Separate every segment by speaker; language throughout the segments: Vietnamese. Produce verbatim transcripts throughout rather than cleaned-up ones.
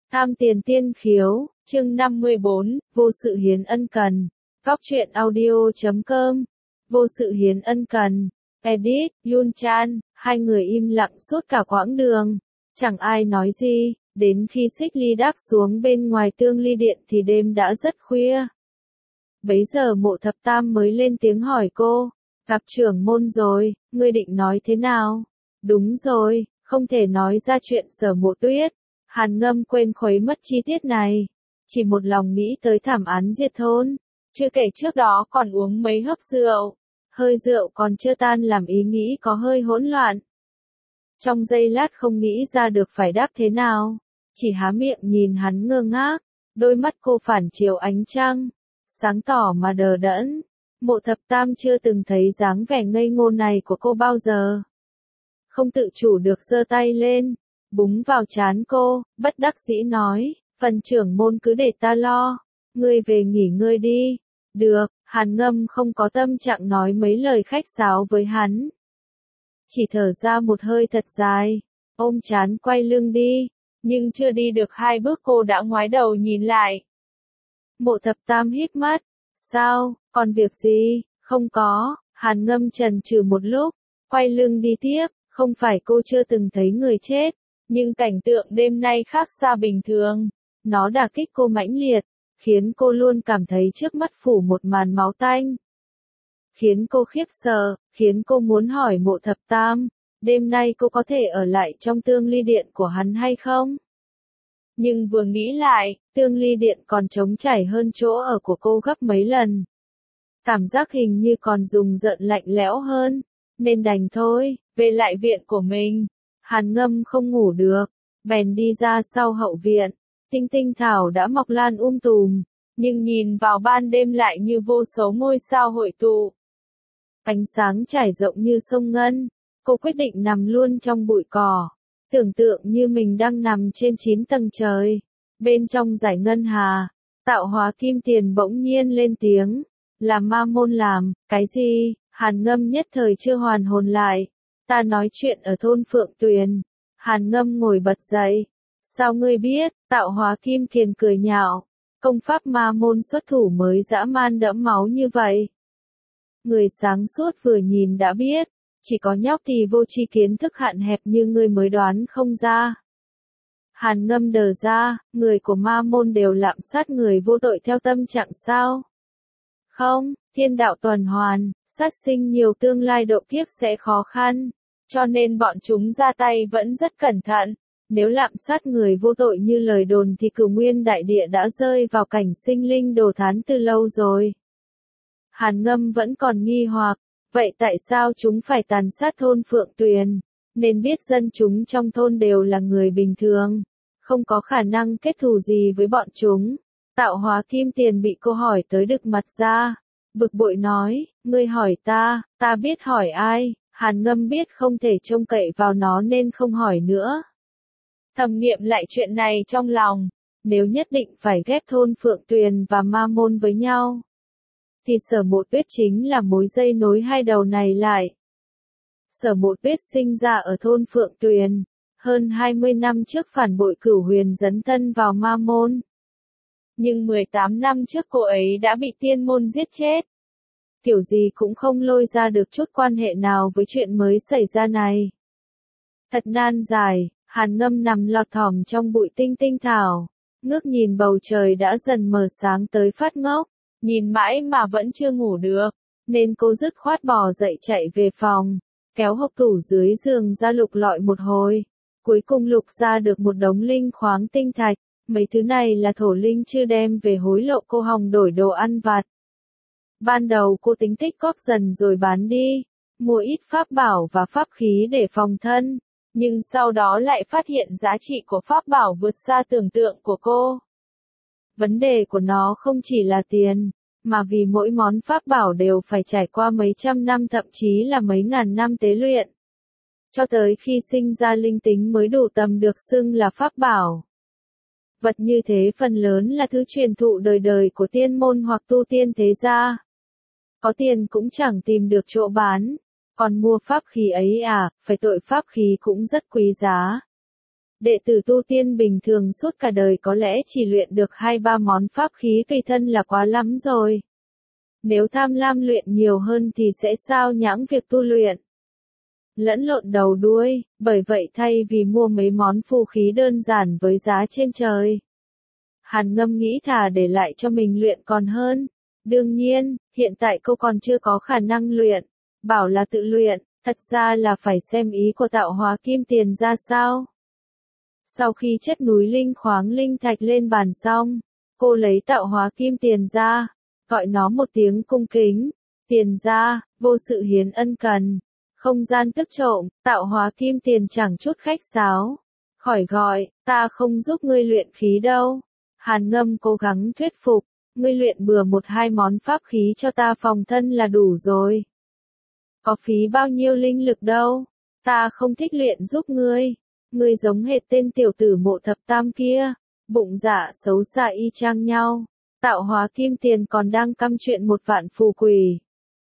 Speaker 1: Tham tiền tiên khiếu, chương năm mươi bốn, vô sự hiến ân cần. Góc truyện audio chấm com. Vô sự hiến ân cần. Edit, Yun Chan, hai người im lặng suốt cả quãng đường. Chẳng ai nói gì, đến khi xích ly đáp xuống bên ngoài tương ly điện thì đêm đã rất khuya. Bấy giờ Mộ Thập Tam mới lên tiếng hỏi cô, gặp trưởng môn rồi, ngươi định nói thế nào? Đúng rồi, không thể nói ra chuyện Sở Mộ Tuyết. Hàn Ngâm quên khuấy mất chi tiết này, chỉ một lòng nghĩ tới thảm án diệt thôn, chưa kể trước đó còn uống mấy hớp rượu, hơi rượu còn chưa tan làm ý nghĩ có hơi hỗn loạn. Trong giây lát không nghĩ ra được phải đáp thế nào, chỉ há miệng nhìn hắn ngơ ngác, đôi mắt cô phản chiếu ánh trăng, sáng tỏ mà đờ đẫn. Mộ Thập Tam chưa từng thấy dáng vẻ ngây ngô này của cô bao giờ. Không tự chủ được giơ tay lên, búng vào trán cô, bất đắc dĩ nói, phần trưởng môn cứ để ta lo, ngươi về nghỉ ngơi đi. Được, Hàn Ngâm không có tâm trạng nói mấy lời khách sáo với hắn. Chỉ thở ra một hơi thật dài, ôm trán quay lưng đi, nhưng chưa đi được hai bước cô đã ngoái đầu nhìn lại. Mộ Thập Tam hít mắt, sao, còn việc gì, không có, Hàn Ngâm chần chừ một lúc, quay lưng đi tiếp, không phải cô chưa từng thấy người chết. Nhưng cảnh tượng đêm nay khác xa bình thường, nó đả kích cô mãnh liệt, khiến cô luôn cảm thấy trước mắt phủ một màn máu tanh. Khiến cô khiếp sợ, khiến cô muốn hỏi Mộ Thập Tam, đêm nay cô có thể ở lại trong tương ly điện của hắn hay không? Nhưng vừa nghĩ lại, tương ly điện còn trống trải hơn chỗ ở của cô gấp mấy lần. Cảm giác hình như còn rùng rợn lạnh lẽo hơn, nên đành thôi, về lại viện của mình. Hàn Ngâm không ngủ được, bèn đi ra sau hậu viện, tinh tinh thảo đã mọc lan um tùm, nhưng nhìn vào ban đêm lại như vô số ngôi sao hội tụ. Ánh sáng trải rộng như sông Ngân, cô quyết định nằm luôn trong bụi cỏ, tưởng tượng như mình đang nằm trên chín tầng trời, bên trong dải ngân hà. Tạo Hóa Kim Tiền bỗng nhiên lên tiếng, là Ma Môn làm, cái gì? Hàn Ngâm nhất thời chưa hoàn hồn lại. Ta nói chuyện ở thôn Phượng Tuyền. Hàn Ngâm ngồi bật dậy. Sao ngươi biết? Tạo Hóa Kim Kiền cười nhạo. Công pháp Ma Môn xuất thủ mới dã man đẫm máu như vậy. Người sáng suốt vừa nhìn đã biết. Chỉ có nhóc thì vô tri kiến thức hạn hẹp như ngươi mới đoán không ra. Hàn Ngâm đờ ra, người của Ma Môn đều lạm sát người vô tội theo tâm trạng sao? Không, thiên đạo tuần hoàn, sát sinh nhiều tương lai độ kiếp sẽ khó khăn. Cho nên bọn chúng ra tay vẫn rất cẩn thận. Nếu lạm sát người vô tội như lời đồn thì Cửu Nguyên đại địa đã rơi vào cảnh sinh linh đồ thán từ lâu rồi. Hàn Ngâm vẫn còn nghi hoặc, vậy tại sao chúng phải tàn sát thôn Phượng Tuyền? Nên biết dân chúng trong thôn đều là người bình thường, không có khả năng kết thù gì với bọn chúng. Tạo Hóa Kim Tiền bị cô hỏi tới đực mặt ra, bực bội nói, ngươi hỏi ta, ta biết hỏi ai? Hàn Ngâm biết không thể trông cậy vào nó nên không hỏi nữa. Thầm nghiệm lại chuyện này trong lòng, nếu nhất định phải ghép thôn Phượng Tuyền và Ma Môn với nhau, thì Sở Mộ Tuyết chính là mối dây nối hai đầu này lại. Sở Mộ Tuyết sinh ra ở thôn Phượng Tuyền, hơn hai mươi năm trước phản bội Cửu Huyền dấn thân vào Ma Môn. Nhưng mười tám năm trước cô ấy đã bị tiên môn giết chết. Kiểu gì cũng không lôi ra được chút quan hệ nào với chuyện mới xảy ra này. Thật nan giải, Hàn Ngâm nằm lọt thỏm trong bụi tinh tinh thảo, ngước nhìn bầu trời đã dần mờ sáng tới phát ngốc, nhìn mãi mà vẫn chưa ngủ được, nên cô dứt khoát bò dậy chạy về phòng, kéo hộp tủ dưới giường ra lục lọi một hồi, cuối cùng lục ra được một đống linh khoáng tinh thạch, mấy thứ này là thổ linh chưa đem về hối lộ cô hòng đổi đồ ăn vặt. Ban đầu cô tính tích góp dần rồi bán đi, mua ít pháp bảo và pháp khí để phòng thân, nhưng sau đó lại phát hiện giá trị của pháp bảo vượt xa tưởng tượng của cô. Vấn đề của nó không chỉ là tiền, mà vì mỗi món pháp bảo đều phải trải qua mấy trăm năm thậm chí là mấy ngàn năm tế luyện. Cho tới khi sinh ra linh tính mới đủ tầm được xưng là pháp bảo. Vật như thế phần lớn là thứ truyền thụ đời đời của tiên môn hoặc tu tiên thế gia. Có tiền cũng chẳng tìm được chỗ bán, còn mua pháp khí ấy à, phải tội pháp khí cũng rất quý giá. Đệ tử tu tiên bình thường suốt cả đời có lẽ chỉ luyện được hai ba món pháp khí tùy thân là quá lắm rồi. Nếu tham lam luyện nhiều hơn thì sẽ sao nhãng việc tu luyện. Lẫn lộn đầu đuôi, bởi vậy thay vì mua mấy món phù khí đơn giản với giá trên trời, Hàn Ngâm nghĩ thà để lại cho mình luyện còn hơn. Đương nhiên, hiện tại cô còn chưa có khả năng luyện. Bảo là tự luyện, thật ra là phải xem ý của tạo hóa kim tiền ra sao. Sau khi chất núi linh khoáng linh thạch lên bàn xong, cô lấy tạo hóa kim tiền ra, gọi nó một tiếng cung kính. Tiền ra, vô sự hiến ân cần. Không gian tức trộm, tạo hóa kim tiền chẳng chút khách sáo. Khỏi gọi, ta không giúp ngươi luyện khí đâu. Hàn Ngâm cố gắng thuyết phục, ngươi luyện bừa một hai món pháp khí cho ta phòng thân là đủ rồi. Có phí bao nhiêu linh lực đâu, ta không thích luyện giúp ngươi. Ngươi giống hệt tên tiểu tử Mộ Thập Tam kia, bụng dạ xấu xa y chang nhau. Tạo hóa kim tiền còn đang căm chuyện một vạn phù quỷ.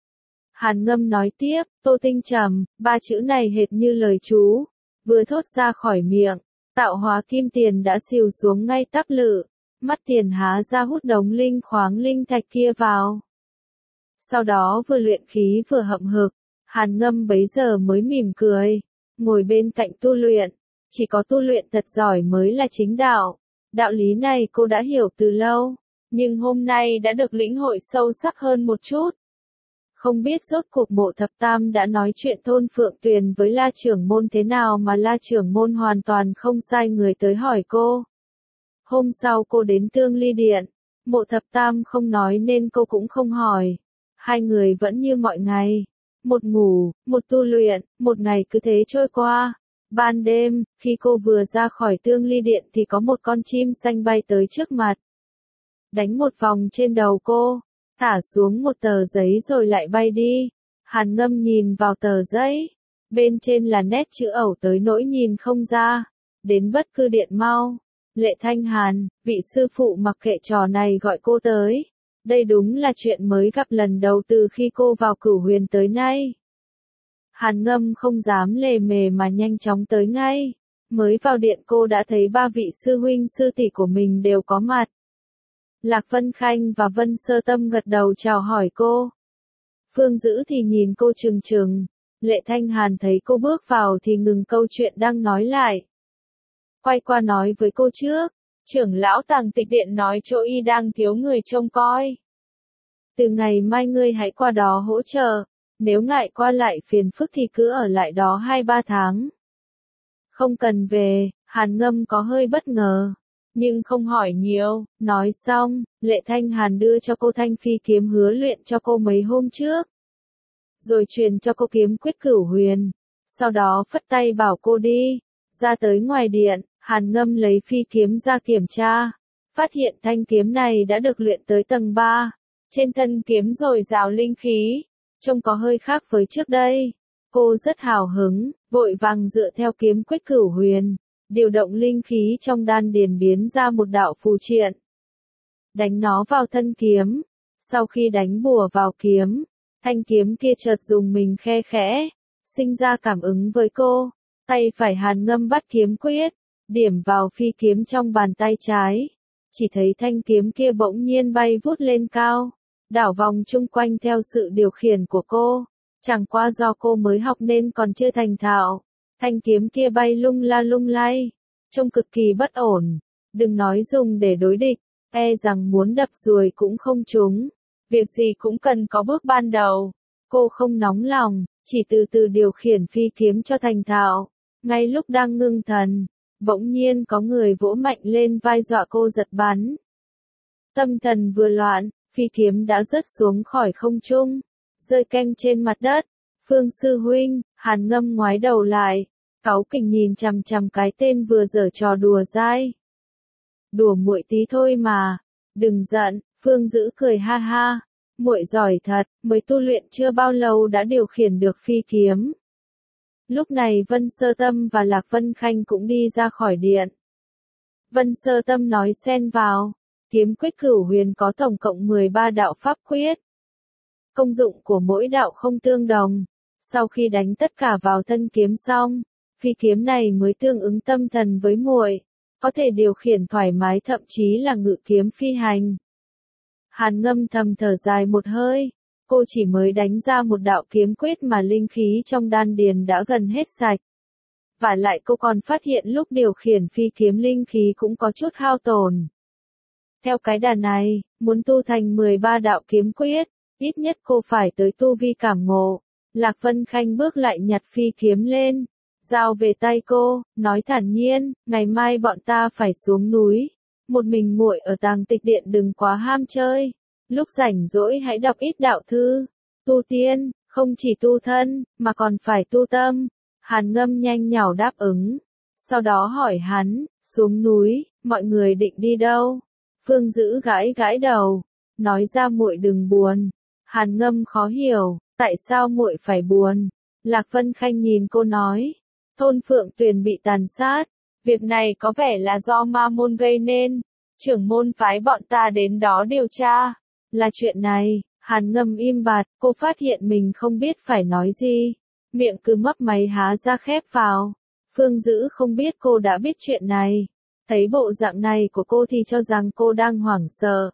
Speaker 1: Hàn Ngâm nói tiếp, Tô Tinh trầm, ba chữ này hệt như lời chú, vừa thốt ra khỏi miệng, tạo hóa kim tiền đã xìu xuống ngay tắp lự, mắt tiền há ra hút đống linh khoáng linh thạch kia vào. Sau đó vừa luyện khí vừa hậm hực, Hàn Ngâm bấy giờ mới mỉm cười, ngồi bên cạnh tu luyện, chỉ có tu luyện thật giỏi mới là chính đạo. Đạo lý này cô đã hiểu từ lâu, nhưng hôm nay đã được lĩnh hội sâu sắc hơn một chút. Không biết rốt cuộc Mộ Thập Tam đã nói chuyện Thôn Phượng Tuyền với La trưởng môn thế nào mà La trưởng môn hoàn toàn không sai người tới hỏi cô. Hôm sau cô đến Tương Ly Điện, Mộ Thập Tam không nói nên cô cũng không hỏi. Hai người vẫn như mọi ngày, một ngủ, một tu luyện, một ngày cứ thế trôi qua. Ban đêm, khi cô vừa ra khỏi Tương Ly Điện thì có một con chim xanh bay tới trước mặt. Đánh một vòng trên đầu cô, thả xuống một tờ giấy rồi lại bay đi. Hàn Ngâm nhìn vào tờ giấy, bên trên là nét chữ ẩu tới nỗi nhìn không ra. Đến Bất Cư Điện mau. Lệ Thanh Hàn, vị sư phụ mặc kệ trò này gọi cô tới. Đây đúng là chuyện mới gặp lần đầu từ khi cô vào Cửu Huyền tới nay. Hàn Ngâm không dám lề mề mà nhanh chóng tới ngay. Mới vào điện cô đã thấy ba vị sư huynh sư tỷ của mình đều có mặt. Lạc Vân Khanh và Vân Sơ Tâm gật đầu chào hỏi cô. Phương Dữ thì nhìn cô trừng trừng. Lệ Thanh Hàn thấy cô bước vào thì ngừng câu chuyện đang nói lại. Quay qua nói với cô trước, trưởng lão Tàng Tịch Điện nói chỗ y đang thiếu người trông coi. Từ ngày mai ngươi hãy qua đó hỗ trợ, nếu ngại qua lại phiền phức thì cứ ở lại đó hai ba tháng. Không cần về, Hàn Ngâm có hơi bất ngờ, nhưng không hỏi nhiều. Nói xong, Lệ Thanh Hàn đưa cho cô thanh phi kiếm hứa luyện cho cô mấy hôm trước. Rồi truyền cho cô kiếm quyết Cửu Huyền. Sau đó phất tay bảo cô đi. Ra tới ngoài điện, Hàn Ngâm lấy phi kiếm ra kiểm tra. Phát hiện thanh kiếm này đã được luyện tới tầng ba. Trên thân kiếm dồi dào linh khí, trông có hơi khác với trước đây. Cô rất hào hứng, vội vàng dựa theo kiếm quyết Cửu Huyền, điều động linh khí trong đan điền biến ra một đạo phù triện. Đánh nó vào thân kiếm. Sau khi đánh bùa vào kiếm, thanh kiếm kia chợt dùng mình khe khẽ, sinh ra cảm ứng với cô. Tay phải Hàn Ngâm bắt kiếm quyết, điểm vào phi kiếm trong bàn tay trái. Chỉ thấy thanh kiếm kia bỗng nhiên bay vút lên cao, đảo vòng chung quanh theo sự điều khiển của cô. Chẳng qua do cô mới học nên còn chưa thành thạo. Thanh kiếm kia bay lung la lung lay, trông cực kỳ bất ổn. Đừng nói dùng để đối địch, e rằng muốn đập ruồi cũng không trúng. Việc gì cũng cần có bước ban đầu. Cô không nóng lòng, chỉ từ từ điều khiển phi kiếm cho thành thạo. Ngay lúc đang ngưng thần, bỗng nhiên có người vỗ mạnh lên vai dọa cô giật bắn. Tâm thần vừa loạn, phi kiếm đã rớt xuống khỏi không trung, rơi canh trên mặt đất. Phương sư huynh, Hàn Ngâm ngoái đầu lại, cáu kỉnh nhìn chằm chằm cái tên vừa giở trò đùa dai. Đùa muội tí thôi mà, đừng giận. Phương Dữ cười ha ha, muội giỏi thật, mới tu luyện chưa bao lâu đã điều khiển được phi kiếm. Lúc này Vân Sơ Tâm và Lạc Vân Khanh cũng đi ra khỏi điện. Vân Sơ Tâm nói xen vào, kiếm quyết Cửu Huyền có tổng cộng mười ba đạo pháp quyết. Công dụng của mỗi đạo không tương đồng. Sau khi đánh tất cả vào thân kiếm xong, phi kiếm này mới tương ứng tâm thần với muội, có thể điều khiển thoải mái thậm chí là ngự kiếm phi hành. Hàn Ngâm thầm thở dài một hơi, cô chỉ mới đánh ra một đạo kiếm quyết mà linh khí trong đan điền đã gần hết sạch. Và lại cô còn phát hiện lúc điều khiển phi kiếm linh khí cũng có chút hao tổn. Theo cái đà này, muốn tu thành mười ba đạo kiếm quyết, ít nhất cô phải tới tu vi cảm ngộ. Lạc Vân Khanh bước lại nhặt phi kiếm lên, giao về tay cô, nói thản nhiên, ngày mai bọn ta phải xuống núi. Một mình muội ở Tàng Tịch Điện đừng quá ham chơi. Lúc rảnh rỗi hãy đọc ít đạo thư. Tu tiên, không chỉ tu thân, mà còn phải tu tâm. Hàn Ngâm nhanh nhảu đáp ứng. Sau đó hỏi hắn, xuống núi, mọi người định đi đâu? Phương Dữ gãi gãi đầu, nói ra muội đừng buồn. Hàn Ngâm khó hiểu, tại sao muội phải buồn? Lạc Vân Khanh nhìn cô nói, thôn Phượng Tuyền bị tàn sát, việc này có vẻ là do ma môn gây nên, trưởng môn phái bọn ta đến đó điều tra. Là chuyện này, Hàn Ngâm im bặt, cô phát hiện mình không biết phải nói gì, miệng cứ mấp máy há ra khép vào. Phương Dữ không biết cô đã biết chuyện này, thấy bộ dạng này của cô thì cho rằng cô đang hoảng sợ.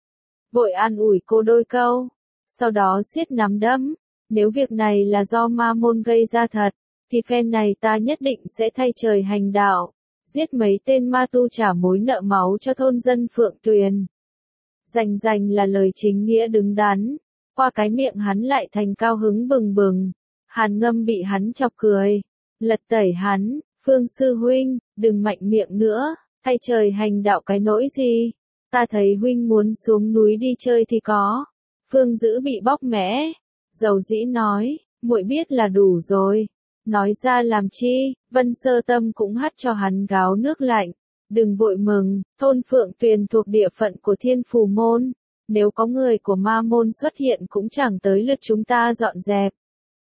Speaker 1: Vội an ủi cô đôi câu, sau đó siết nắm đấm, nếu việc này là do ma môn gây ra thật, thì phen này ta nhất định sẽ thay trời hành đạo, giết mấy tên ma tu trả mối nợ máu cho thôn dân Phượng Tuyền. Rành rành là lời chính nghĩa đứng đắn, qua cái miệng hắn lại thành cao hứng bừng bừng. Hàn Ngâm bị hắn chọc cười, lật tẩy hắn, Phương sư huynh, đừng mạnh miệng nữa, thay trời hành đạo cái nỗi gì, ta thấy huynh muốn xuống núi đi chơi thì có. Phương Dữ bị bóc mẽ, dầu dĩ nói, muội biết là đủ rồi, nói ra làm chi. Vân Sơ Tâm cũng hắt cho hắn gáo nước lạnh, đừng vội mừng, thôn Phượng Tuyền thuộc địa phận của Thiên Phù Môn, nếu có người của ma môn xuất hiện cũng chẳng tới lượt chúng ta dọn dẹp.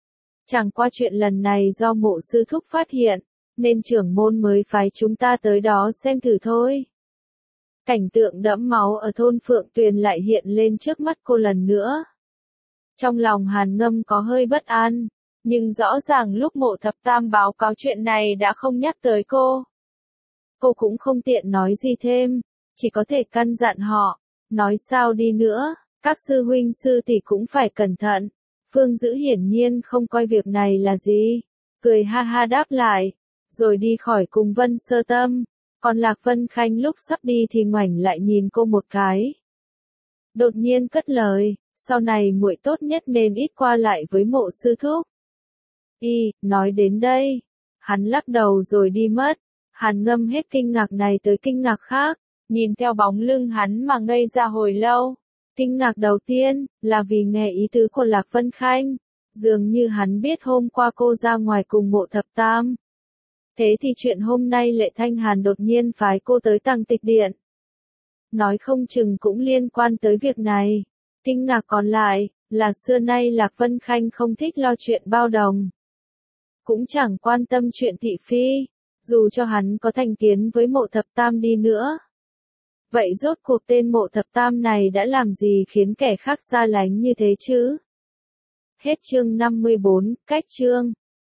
Speaker 1: Chẳng qua chuyện lần này do Mộ sư thúc phát hiện, nên trưởng môn mới phái chúng ta tới đó xem thử thôi. Cảnh tượng đẫm máu ở thôn Phượng Tuyền lại hiện lên trước mắt cô lần nữa. Trong lòng Hàn Ngâm có hơi bất an, nhưng rõ ràng lúc Mộ Thập Tam báo cáo chuyện này đã không nhắc tới cô. Cô cũng không tiện nói gì thêm, chỉ có thể căn dặn họ, nói sao đi nữa, các sư huynh sư tỷ cũng phải cẩn thận. Phương Dữ hiển nhiên không coi việc này là gì, cười ha ha đáp lại, rồi đi khỏi cùng Vân Sơ Tâm. Còn Lạc Vân Khanh lúc sắp đi thì ngoảnh lại nhìn cô một cái. Đột nhiên cất lời, sau này muội tốt nhất nên ít qua lại với Mộ sư thúc. Y, nói đến đây, hắn lắc đầu rồi đi mất. Hàn Ngâm hết kinh ngạc này tới kinh ngạc khác, nhìn theo bóng lưng hắn mà ngây ra hồi lâu. Kinh ngạc đầu tiên, là vì nghe ý tứ của Lạc Vân Khanh, dường như hắn biết hôm qua cô ra ngoài cùng Mộ Thập Tam. Thế thì chuyện hôm nay Lệ Thanh Hàn đột nhiên phái cô tới Tàng Tịch Điện, nói không chừng cũng liên quan tới việc này. Kinh ngạc còn lại, là xưa nay Lạc Vân Khanh không thích lo chuyện bao đồng, cũng chẳng quan tâm chuyện thị phi, dù cho hắn có thành kiến với Mộ Thập Tam đi nữa. Vậy rốt cuộc tên Mộ Thập Tam này đã làm gì khiến kẻ khác xa lánh như thế chứ? Hết chương năm mươi bốn, cách chương.